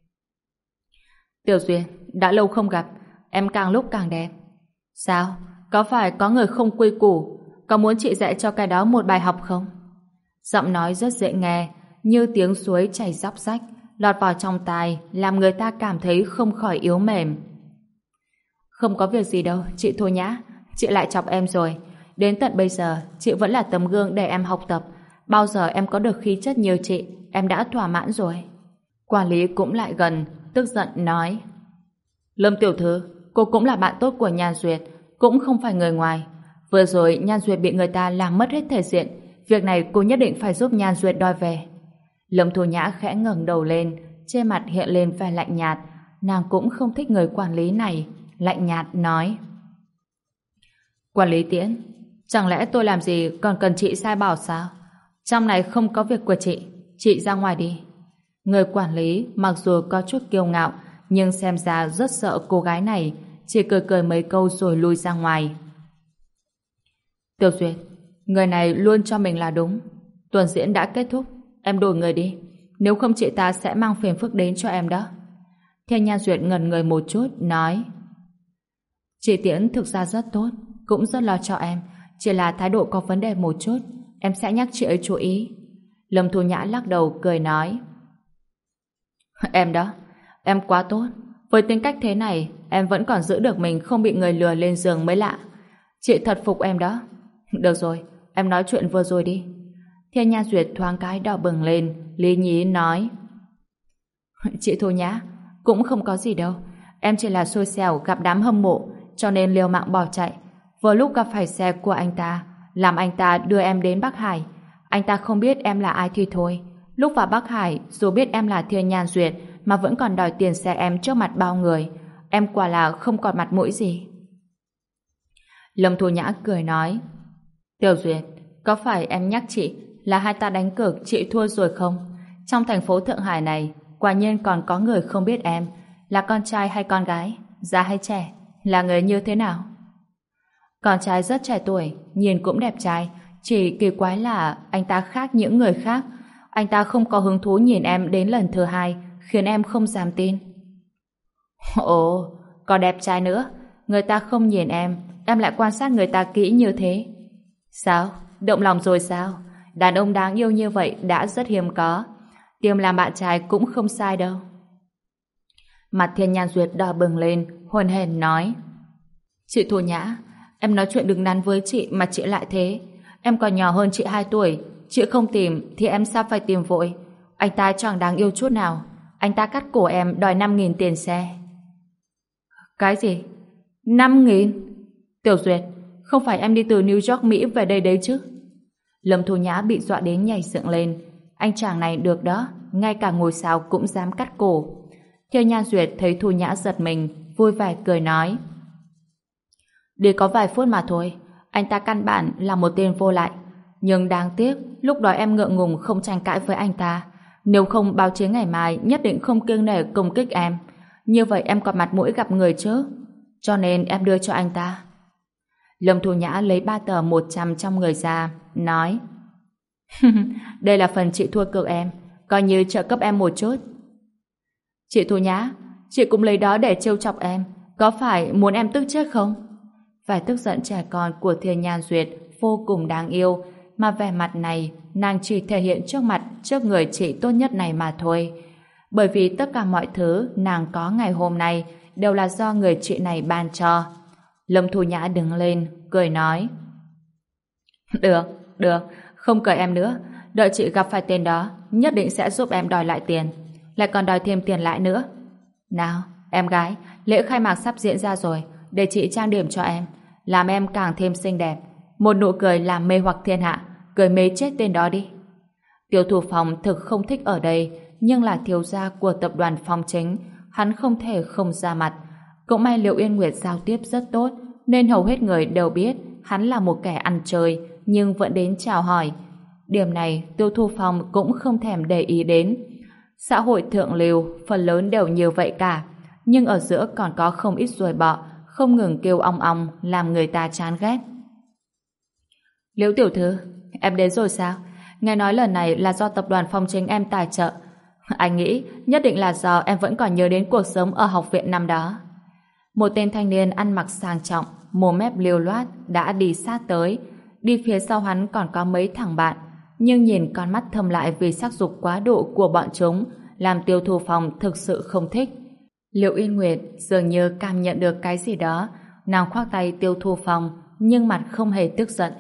Tiểu Duyệt, đã lâu không gặp, em càng lúc càng đẹp. Sao? Có phải có người không quy củ? Có muốn chị dạy cho cái đó một bài học không? Giọng nói rất dễ nghe, như tiếng suối chảy róc rách, lọt vào trong tai, làm người ta cảm thấy không khỏi yếu mềm. Không có việc gì đâu, chị Thu Nhã, chị lại chọc em rồi. Đến tận bây giờ, chị vẫn là tấm gương để em học tập. Bao giờ em có được khí chất như chị, em đã thỏa mãn rồi. Quản lý cũng lại gần, tức giận nói: Lâm tiểu thư, cô cũng là bạn tốt của Nhan Duyệt, cũng không phải người ngoài. Vừa rồi Nhan Duyệt bị người ta làm mất hết thể diện, việc này cô nhất định phải giúp Nhan Duyệt đòi về. Lâm Thu Nhã khẽ ngẩng đầu lên, trên mặt hiện lên vẻ lạnh nhạt. Nàng cũng không thích người quản lý này, lạnh nhạt nói: Quản lý Tiễn, chẳng lẽ tôi làm gì còn cần chị sai bảo sao? Trong này không có việc của chị ra ngoài đi. Người quản lý mặc dù có chút kiêu ngạo, nhưng xem ra rất sợ cô gái này, chỉ cười cười mấy câu rồi lui ra ngoài. Tiểu Duyệt, người này luôn cho mình là đúng. Tuần diễn đã kết thúc, em đổi người đi, nếu không chị ta sẽ mang phiền phức đến cho em đó. Thiên Nhan Duyệt ngẩn người một chút, nói: Chị Tiễn thực ra rất tốt, cũng rất lo cho em, chỉ là thái độ có vấn đề một chút, em sẽ nhắc chị ấy chú ý. Lâm Thu Nhã lắc đầu cười nói: Em đó, em quá tốt, với tính cách thế này em vẫn còn giữ được mình không bị người lừa lên giường mới lạ. Chị thật phục em đó. Được rồi, em nói chuyện vừa rồi đi. Thiên Nha Duyệt thoáng cái đỏ bừng lên, lý nhí nói: Chị Thu Nhã, cũng không có gì đâu, em chỉ là xui xẻo gặp đám hâm mộ, cho nên liều mạng bỏ chạy. Vừa lúc gặp phải xe của anh ta, làm anh ta đưa em đến Bắc Hải. Anh ta không biết em là ai thì thôi. Lúc vào Bắc Hải, dù biết em là Thiên Nhan Duyệt, mà vẫn còn đòi tiền xe em trước mặt bao người. Em quả là không còn mặt mũi gì. Lâm Thu Nhã cười nói: Tiểu Duyệt, có phải em nhắc chị là hai ta đánh cược chị thua rồi không? Trong thành phố Thượng Hải này, quả nhiên còn có người không biết em là con trai hay con gái, già hay trẻ, là người như thế nào? Con trai rất trẻ tuổi, nhìn cũng đẹp trai, chỉ kỳ quái là anh ta khác những người khác. Anh ta không có hứng thú nhìn em đến lần thứ hai, khiến em không dám tin. Ồ, còn đẹp trai nữa, người ta không nhìn em lại quan sát người ta kỹ như thế. Sao? Động lòng rồi sao? Đàn ông đáng yêu như vậy đã rất hiếm có. Tìm làm bạn trai cũng không sai đâu. Mặt Thiên Nhan Duyệt đỏ bừng lên, hồn hển nói: Chị Thu Nhã, em nói chuyện đứng đắn với chị mà chị lại thế. Em còn nhỏ hơn chị 2 tuổi, chị không tìm thì em sao phải tìm vội? Anh ta chẳng đáng yêu chút nào. Anh ta cắt cổ em đòi 5.000 tiền xe. Cái gì? 5.000? Tiểu Duyệt, không phải em đi từ New York Mỹ về đây đấy chứ? Lâm Thu Nhã bị dọa đến nhảy dựng lên. Anh chàng này được đó, ngay cả ngôi sao cũng dám cắt cổ. Thiên Nhan Duyệt thấy Thu Nhã giật mình, vui vẻ cười nói: Đi có vài phút mà thôi, anh ta căn bản là một tên vô lại. Nhưng đáng tiếc, lúc đó em ngượng ngùng không tranh cãi với anh ta. Nếu không báo chí ngày mai nhất định không kiêng nể công kích em. Như vậy em còn mặt mũi gặp người chứ. Cho nên em đưa cho anh ta. Lâm Thu Nhã lấy 3 tờ 100 trong người ra, nói: Đây là phần chị thua cược em, coi như trợ cấp em một chút. Chị Thu Nhã, chị cũng lấy đó để trêu chọc em, có phải muốn em tức chết không? Vẻ tức giận trẻ con của Thiên Nhan Duyệt vô cùng đáng yêu, mà vẻ mặt này nàng chỉ thể hiện trước người chị tốt nhất này mà thôi. Bởi vì tất cả mọi thứ nàng có ngày hôm nay đều là do người chị này ban cho. Lâm Thu Nhã đứng lên, cười nói: Được, không cởi em nữa. Đợi chị gặp phải tên đó, nhất định sẽ giúp em đòi lại tiền. Lại còn đòi thêm tiền lãi nữa. Nào, em gái, lễ khai mạc sắp diễn ra rồi, để chị trang điểm cho em, làm em càng thêm xinh đẹp. Một nụ cười làm mê hoặc thiên hạ, cười mê chết tên đó đi. Tiêu Thủ Phong thực không thích ở đây, nhưng là thiếu gia của tập đoàn Phong Chính, hắn không thể không ra mặt. Cũng may Liệu Yên Nguyệt giao tiếp rất tốt, nên hầu hết người đều biết hắn là một kẻ ăn chơi, nhưng vẫn đến chào hỏi. Điểm này Tiêu Thu Phong cũng không thèm để ý đến. Xã hội thượng lưu phần lớn đều như vậy cả, nhưng ở giữa còn có không ít ruồi bọ không ngừng kêu ong ong làm người ta chán ghét. Liễu tiểu thư, em đến rồi sao? Nghe nói lần này là do tập đoàn Phong Chính em tài trợ. Anh nghĩ nhất định là do em vẫn còn nhớ đến cuộc sống ở học viện năm đó. Một tên thanh niên ăn mặc sang trọng, mồm mép liều loát đã đi sát tới. Đi phía sau hắn còn có mấy thằng bạn, nhưng nhìn con mắt thâm lại vì sắc dục quá độ của bọn chúng làm Tiêu Thu Phong thực sự không thích. Liệu Yên Nguyệt dường như cảm nhận được cái gì đó, nàng khoác tay Tiêu Thu Phong nhưng mặt không hề tức giận.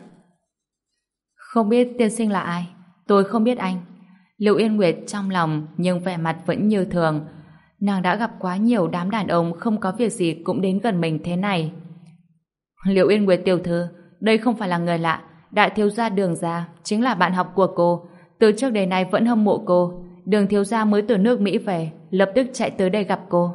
Không biết tiên sinh là ai? Tôi không biết anh. Liệu Yên Nguyệt trong lòng nhưng vẻ mặt vẫn như thường. Nàng đã gặp quá nhiều đám đàn ông không có việc gì cũng đến gần mình thế này. Liệu Yên Nguyệt tiểu thư, đây không phải là người lạ. Đại thiếu gia Đường gia chính là bạn học của cô, từ trước đến nay vẫn hâm mộ cô. Đường thiếu gia mới từ nước Mỹ về, lập tức chạy tới đây gặp cô.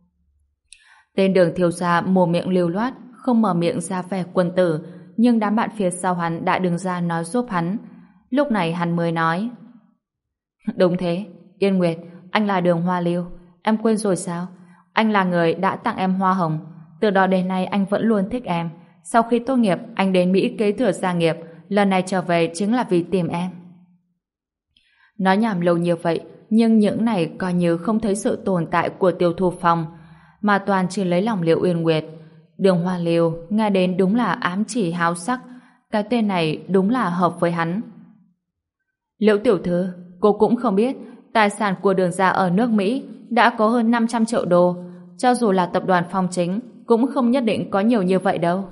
Tên Đường thiếu gia mồm miệng lưu loát, không mở miệng ra vẻ quân tử, nhưng đám bạn phía sau hắn đã đứng ra nói giúp hắn. Lúc này hắn mới nói: Đúng thế, Yên Nguyệt, anh là Đường Hoa Lưu. Em quên rồi sao? Anh là người đã tặng em hoa hồng. Từ đó đến nay anh vẫn luôn thích em. Sau khi tốt nghiệp, anh đến Mỹ kế thừa gia nghiệp. Lần này trở về chính là vì tìm em. Nói nhảm lâu như vậy, nhưng những này coi như không thấy sự tồn tại của Tiêu Thu Phong, mà toàn chỉ lấy lòng Liệu Uyên Nguyệt. Đường Hoa Lưu nghe đến đúng là ám chỉ háo sắc. Cái tên này đúng là hợp với hắn. Liễu tiểu thư, cô cũng không biết tài sản của Đường gia ở nước Mỹ đã có hơn 500 triệu đô. Cho dù là tập đoàn Phong Chính cũng không nhất định có nhiều như vậy đâu.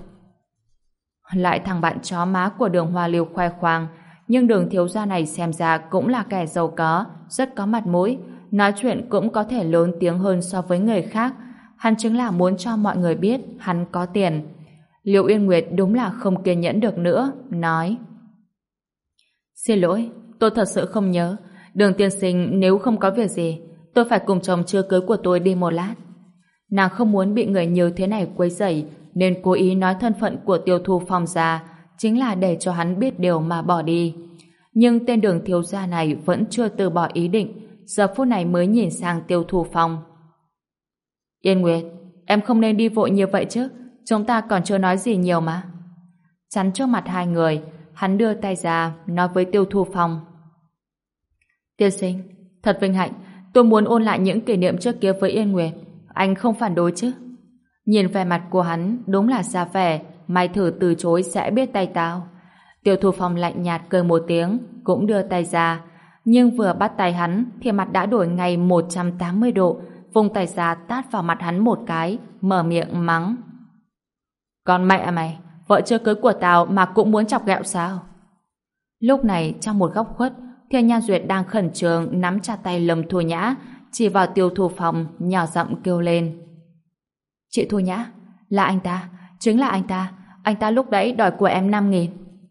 Lại thằng bạn chó má của Đường Hoa Lưu khoe khoang, nhưng Đường thiếu gia này xem ra cũng là kẻ giàu có, rất có mặt mũi, nói chuyện cũng có thể lớn tiếng hơn so với người khác. Hắn chính là muốn cho mọi người biết hắn có tiền. Liệu Yên Nguyệt đúng là không kiên nhẫn được nữa, nói: Xin lỗi, tôi thật sự không nhớ. Đường tiên sinh nếu không có việc gì, tôi phải cùng chồng chưa cưới của tôi đi một lát. Nàng không muốn bị người như thế này quấy rầy, nên cố ý nói thân phận của Tiêu Thu Phong ra, chính là để cho hắn biết điều mà bỏ đi. Nhưng tên Đường thiếu gia này vẫn chưa từ bỏ ý định, giờ phút này mới nhìn sang Tiêu Thu Phong. Yên Nguyệt, em không nên đi vội như vậy chứ, chúng ta còn chưa nói gì nhiều mà. Chắn trước mặt hai người, hắn đưa tay ra, nói với Tiêu Thu Phong. Tiên sinh, thật vinh hạnh, tôi muốn ôn lại những kỷ niệm trước kia với Yên Nguyệt. Anh không phản đối chứ? Nhìn vẻ mặt của hắn, đúng là ra vẻ, mày thử từ chối sẽ biết tay tao. Tiêu Thu Phong lạnh nhạt cười một tiếng, cũng đưa tay ra. Nhưng vừa bắt tay hắn, thì mặt đã đổi ngay 180 độ, vùng tay ra tát vào mặt hắn một cái, mở miệng mắng. Còn mẹ mày, vợ chưa cưới của tao mà cũng muốn chọc ghẹo sao? Lúc này, trong một góc khuất, Thiên Nhan Duyệt đang khẩn trương nắm chặt tay Lâm Thu Nhã, chỉ vào Tiêu Thu Phong, nhỏ giọng kêu lên. Chị Thu Nhã, là anh ta, chính là anh ta lúc đấy đòi của em 5.000.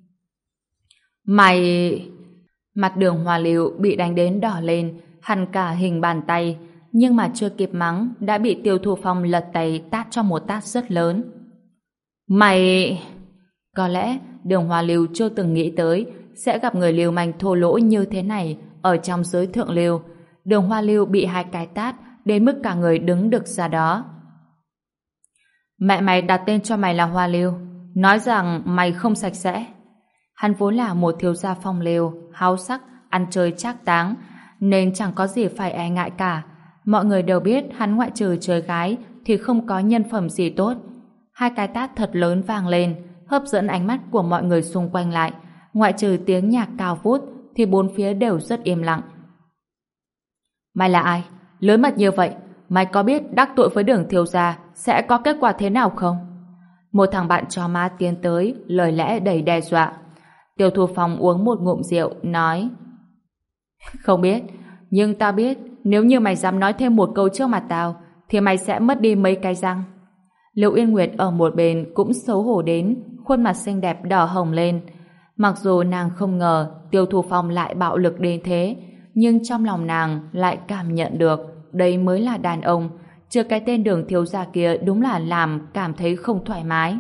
Mày... Mặt Đường Hoa Lưu bị đánh đến đỏ lên, hằn cả hình bàn tay, nhưng mà chưa kịp mắng, đã bị Tiêu Thu Phong lật tay tát cho một tát rất lớn. Mày... Có lẽ Đường Hoa Lưu chưa từng nghĩ tới sẽ gặp người lưu manh thô lỗ như thế này ở trong giới thượng lưu. Đường Hoa Lưu bị 2 cái tát đến mức cả người đứng được ra đó. Mẹ mày đặt tên cho mày là Hoa Lưu, nói rằng mày không sạch sẽ. Hắn vốn là một thiếu gia phong lưu, háo sắc, ăn chơi trác táng, nên chẳng có gì phải e ngại cả. Mọi người đều biết hắn ngoại trừ chơi gái thì không có nhân phẩm gì tốt. 2 cái tát thật lớn vang lên, hấp dẫn ánh mắt của mọi người xung quanh lại. Ngoại trừ tiếng nhạc cao vút thì bốn phía đều rất im lặng. Mày là ai? Lớn mật như vậy, mày có biết đắc tội với Đường thiếu gia sẽ có kết quả thế nào không? Một thằng bạn chó má tiến tới, lời lẽ đầy đe dọa. Tiêu Thu Phong uống một ngụm rượu, nói: Không biết, nhưng tao biết nếu như mày dám nói thêm một câu trước mặt tao thì mày sẽ mất đi mấy cái răng. Lưu Yên Nguyệt ở một bên cũng xấu hổ đến, khuôn mặt xinh đẹp đỏ hồng lên. Mặc dù nàng không ngờ Tiêu Thu Phong lại bạo lực đến thế, nhưng trong lòng nàng lại cảm nhận được đây mới là đàn ông, chứ cái tên Đường thiếu gia kia đúng là làm cảm thấy không thoải mái.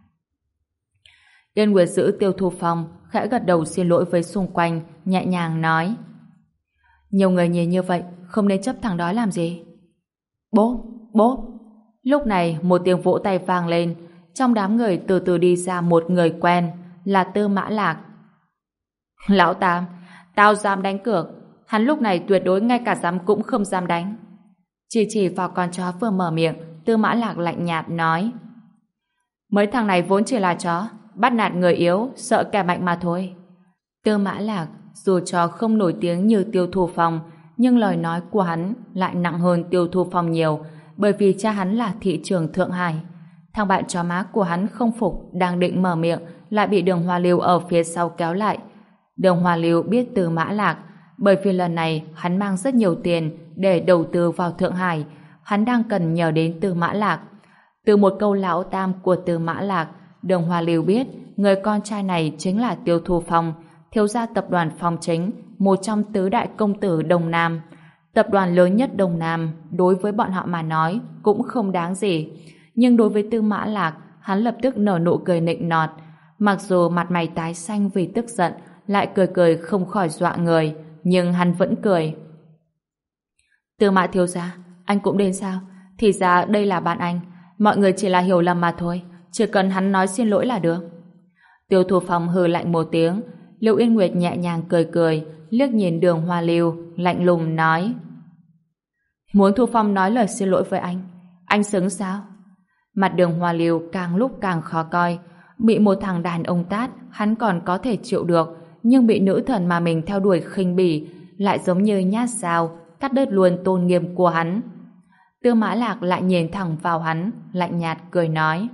Yên Nguyệt giữ Tiêu Thu Phong, khẽ gật đầu xin lỗi với xung quanh, nhẹ nhàng nói: Nhiều người nhìn như vậy, không nên chấp thằng đó làm gì. Bốp, bốp. Lúc này một tiếng vỗ tay vang lên, trong đám người từ từ đi ra một người quen, là Tư Mã Lạc. Lão Tam, tao dám đánh cược, hắn lúc này tuyệt đối ngay cả dám cũng không dám đánh. Chỉ vào con chó vừa mở miệng, Tư Mã Lạc lạnh nhạt nói: Mấy thằng này vốn chỉ là chó, bắt nạt người yếu, sợ kẻ mạnh mà thôi. Tư Mã Lạc dù cho không nổi tiếng như Tiêu Thu Phong, nhưng lời nói của hắn lại nặng hơn Tiêu Thu Phong nhiều, bởi vì cha hắn là thị trưởng Thượng Hải. Thằng bạn chó má của hắn không phục, đang định mở miệng, lại bị Đường Hoa Lưu ở phía sau kéo lại. Đường Hoa Lưu biết Tư Mã Lạc, bởi vì lần này hắn mang rất nhiều tiền để đầu tư vào Thượng Hải, hắn đang cần nhờ đến Tư Mã Lạc. Từ một câu lão tam của Tư Mã Lạc, Đường Hoa Lưu biết người con trai này chính là Tiêu Thu Phong, thiếu gia tập đoàn Phong Chính, một trong tứ đại công tử Đông Nam. Tập đoàn lớn nhất Đông Nam, đối với bọn họ mà nói cũng không đáng gì, nhưng đối với Tư Mã Lạc, hắn lập tức nở nụ cười nịnh nọt. Mặc dù mặt mày tái xanh vì tức giận, lại cười cười không khỏi dọa người, nhưng hắn vẫn cười. Tư Mã thiếu gia, anh cũng đến sao? Thì ra đây là bạn anh, mọi người chỉ là hiểu lầm mà thôi, chỉ cần hắn nói xin lỗi là được. Tiêu Thu Phong hừ lạnh một tiếng. Lưu Yên Nguyệt nhẹ nhàng cười cười, liếc nhìn Đường Hoa Lưu, lạnh lùng nói: Muốn Thu Phong nói lời xin lỗi với anh xứng sao? Mặt Đường Hoa Lưu càng lúc càng khó coi. Bị một thằng đàn ông tát hắn còn có thể chịu được, nhưng bị nữ thần mà mình theo đuổi khinh bỉ lại giống như nhát dao cắt đứt luôn tôn nghiêm của hắn. Tư Mã Lạc lại nhìn thẳng vào hắn, lạnh nhạt cười nói: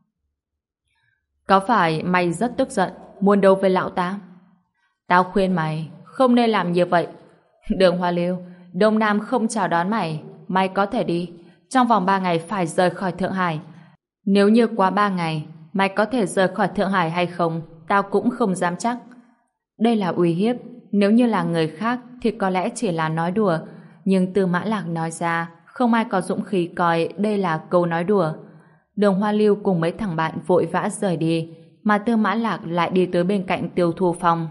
Có phải mày rất tức giận, muốn đấu với lão Tam? Tao khuyên mày không nên làm như vậy. Đường Hoa Lưu, Đông Nam không chào đón mày, mày có thể đi. Trong vòng 3 ngày phải rời khỏi Thượng Hải. Nếu như quá 3 ngày, mày có thể rời khỏi Thượng Hải hay không, tao cũng không dám chắc. Đây là uy hiếp, nếu như là người khác thì có lẽ chỉ là nói đùa, nhưng Tư Mã Lạc nói ra, không ai có dũng khí coi đây là câu nói đùa. Đường Hoa Lưu cùng mấy thằng bạn vội vã rời đi, mà Tư Mã Lạc lại đi tới bên cạnh Tiêu Thu Phong.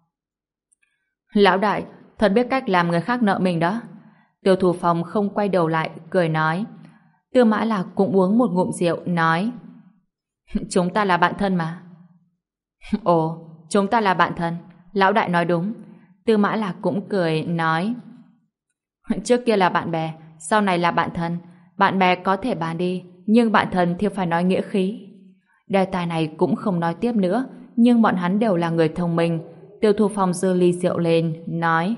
Lão đại, thật biết cách làm người khác nợ mình đó. Tiêu Thu Phong không quay đầu lại, cười nói. Tư Mã Lạc cũng uống một ngụm rượu, nói. Chúng ta là bạn thân mà. Ồ, chúng ta là bạn thân. Lão đại nói đúng. Tư Mã Lạc cũng cười, nói. Trước kia là bạn bè, sau này là bạn thân. Bạn bè có thể bàn đi, nhưng bạn thân thì phải nói nghĩa khí. Đề tài này cũng không nói tiếp nữa, nhưng bọn hắn đều là người thông minh. Tiêu Thu Phong giơ ly rượu lên, nói.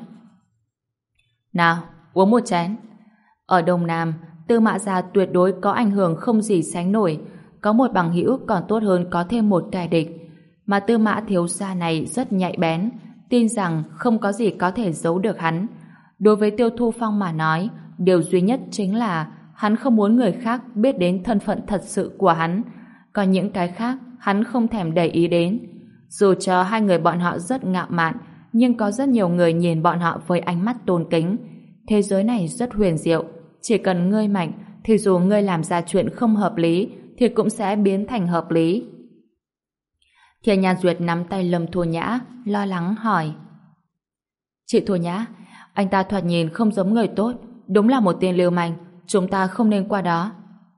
Nào, uống một chén. Ở Đông Nam, Tư Mã gia tuyệt đối có ảnh hưởng không gì sánh nổi. Có một bằng hữu còn tốt hơn có thêm một kẻ địch. Mà Tư Mã thiếu gia này rất nhạy bén, tin rằng không có gì có thể giấu được hắn. Đối với Tiêu Thu Phong mà nói, điều duy nhất chính là hắn không muốn người khác biết đến thân phận thật sự của hắn. Còn những cái khác, hắn không thèm để ý đến. Dù cho hai người bọn họ rất ngạo mạn, nhưng có rất nhiều người nhìn bọn họ với ánh mắt tôn kính. Thế giới này rất huyền diệu. Chỉ cần ngươi mạnh, thì dù ngươi làm ra chuyện không hợp lý, thì cũng sẽ biến thành hợp lý. Thiên Nhan Duyệt nắm tay Lâm Thu Nhã, lo lắng hỏi. Chị Thu Nhã, anh ta thoạt nhìn không giống người tốt, đúng là một tên lưu manh, chúng ta không nên qua đó.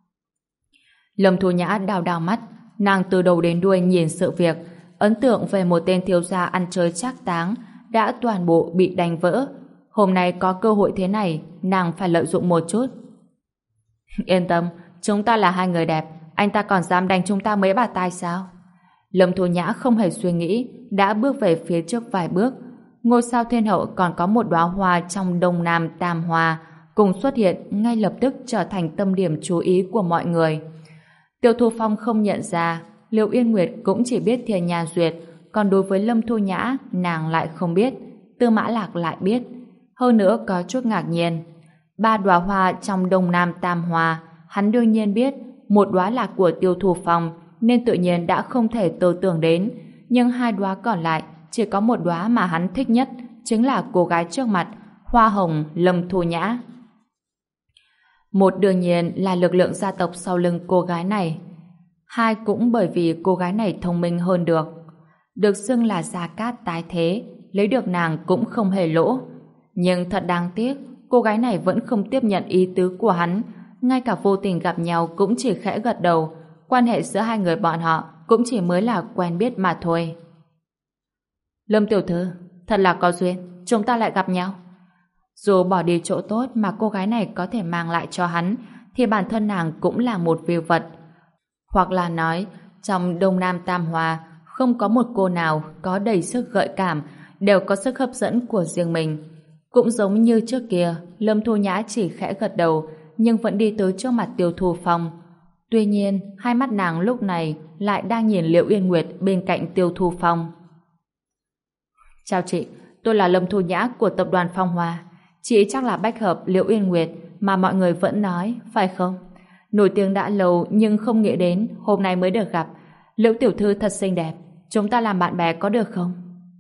Lâm Thu Nhã đào đào mắt, nàng từ đầu đến đuôi nhìn sự việc, ấn tượng về một tên thiếu gia ăn chơi trác táng đã toàn bộ bị đánh vỡ. Hôm nay có cơ hội thế này, nàng phải lợi dụng một chút. Yên tâm, chúng ta là hai người đẹp, anh ta còn dám đánh chúng ta mấy bà tai sao? Lâm Thu Nhã không hề suy nghĩ, đã bước về phía trước vài bước. Ngôi sao thiên hậu còn có một đóa hoa trong Đông Nam Tam Hoa cùng xuất hiện, ngay lập tức trở thành tâm điểm chú ý của mọi người. Tiêu Thu Phong không nhận ra, Liệu Yên Nguyệt cũng chỉ biết Thiên Nha Duyệt, còn đối với Lâm Thu Nhã, nàng lại không biết. Tư Mã Lạc lại biết. Hơn nữa có chút ngạc nhiên. 3 đóa hoa trong Đông Nam Tam Hoa, hắn đương nhiên biết, một đóa là của Tiêu Thu Phong, nên tự nhiên đã không thể tư tưởng đến. Nhưng 2 đóa còn lại, chỉ có một đóa mà hắn thích nhất, chính là cô gái trước mặt, hoa hồng Lâm Thu Nhã. Một đương nhiên là lực lượng gia tộc sau lưng cô gái này. 2 cũng bởi vì cô gái này thông minh hơn được. Được xưng là gia cát tái thế, lấy được nàng cũng không hề lỗ. Nhưng thật đáng tiếc, cô gái này vẫn không tiếp nhận ý tứ của hắn, ngay cả vô tình gặp nhau cũng chỉ khẽ gật đầu. Quan hệ giữa hai người bọn họ cũng chỉ mới là quen biết mà thôi. Lâm tiểu thư, thật là có duyên, chúng ta lại gặp nhau. Dù bỏ đi chỗ tốt mà cô gái này có thể mang lại cho hắn, thì bản thân nàng cũng là một vưu vật. Hoặc là nói, trong Đông Nam Tam Hoa, không có một cô nào có đầy sức gợi cảm, đều có sức hấp dẫn của riêng mình. Cũng giống như trước kia, Lâm Thu Nhã chỉ khẽ gật đầu, nhưng vẫn đi tới trước mặt Tiêu Thu Phong. Tuy nhiên, hai mắt nàng lúc này lại đang nhìn Liễu Yên Nguyệt bên cạnh Tiêu Thu Phong. Chào chị, tôi là Lâm Thu Nhã của tập đoàn Phong Hoa. Chị chắc là bách hợp Liễu Yên Nguyệt mà mọi người vẫn nói, phải không? Nổi tiếng đã lâu nhưng không nghĩ đến hôm nay mới được gặp. Liễu tiểu thư thật xinh đẹp, chúng ta làm bạn bè có được không?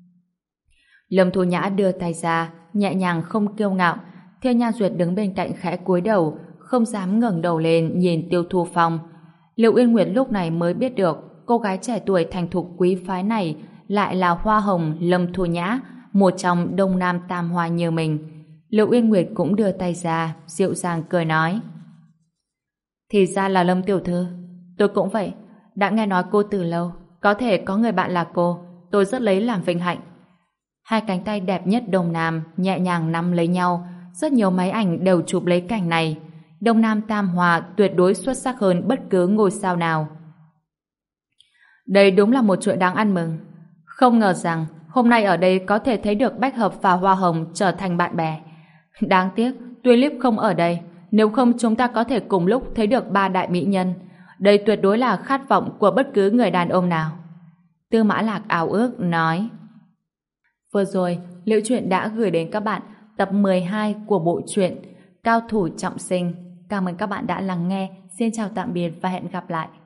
Lâm Thu Nhã đưa tay ra, nhẹ nhàng không kiêu ngạo. Thiên Nha Duyệt đứng bên cạnh khẽ cúi đầu, không dám ngẩng đầu lên nhìn Tiêu Thu Phong. Liễu Yên Nguyệt lúc này mới biết được cô gái trẻ tuổi thành thục quý phái này lại là hoa hồng Lâm Thu Nhã, một trong Đông Nam Tam Hoa như mình. Liễu Yên Nguyệt cũng đưa tay ra, dịu dàng cười nói. Thì ra là Lâm tiểu thư, tôi cũng vậy, đã nghe nói cô từ lâu, có thể có người bạn là cô, tôi rất lấy làm vinh hạnh. Hai cánh tay đẹp nhất Đông Nam nhẹ nhàng nắm lấy nhau, rất nhiều máy ảnh đều chụp lấy cảnh này. Đông Nam Tam Hoa tuyệt đối xuất sắc hơn bất cứ ngôi sao nào. Đây đúng là một chuyện đáng ăn mừng. Không ngờ rằng hôm nay ở đây có thể thấy được Bách Hợp và Hoa Hồng trở thành bạn bè. Đáng tiếc, Tulip không ở đây, nếu không chúng ta có thể cùng lúc thấy được 3 đại mỹ nhân. Đây tuyệt đối là khát vọng của bất cứ người đàn ông nào. Tư Mã Lạc ảo ước nói. Vừa rồi, Liễu Chuyện đã gửi đến các bạn tập 12 của bộ truyện Cao Thủ Trọng Sinh. Cảm ơn các bạn đã lắng nghe. Xin chào tạm biệt và hẹn gặp lại.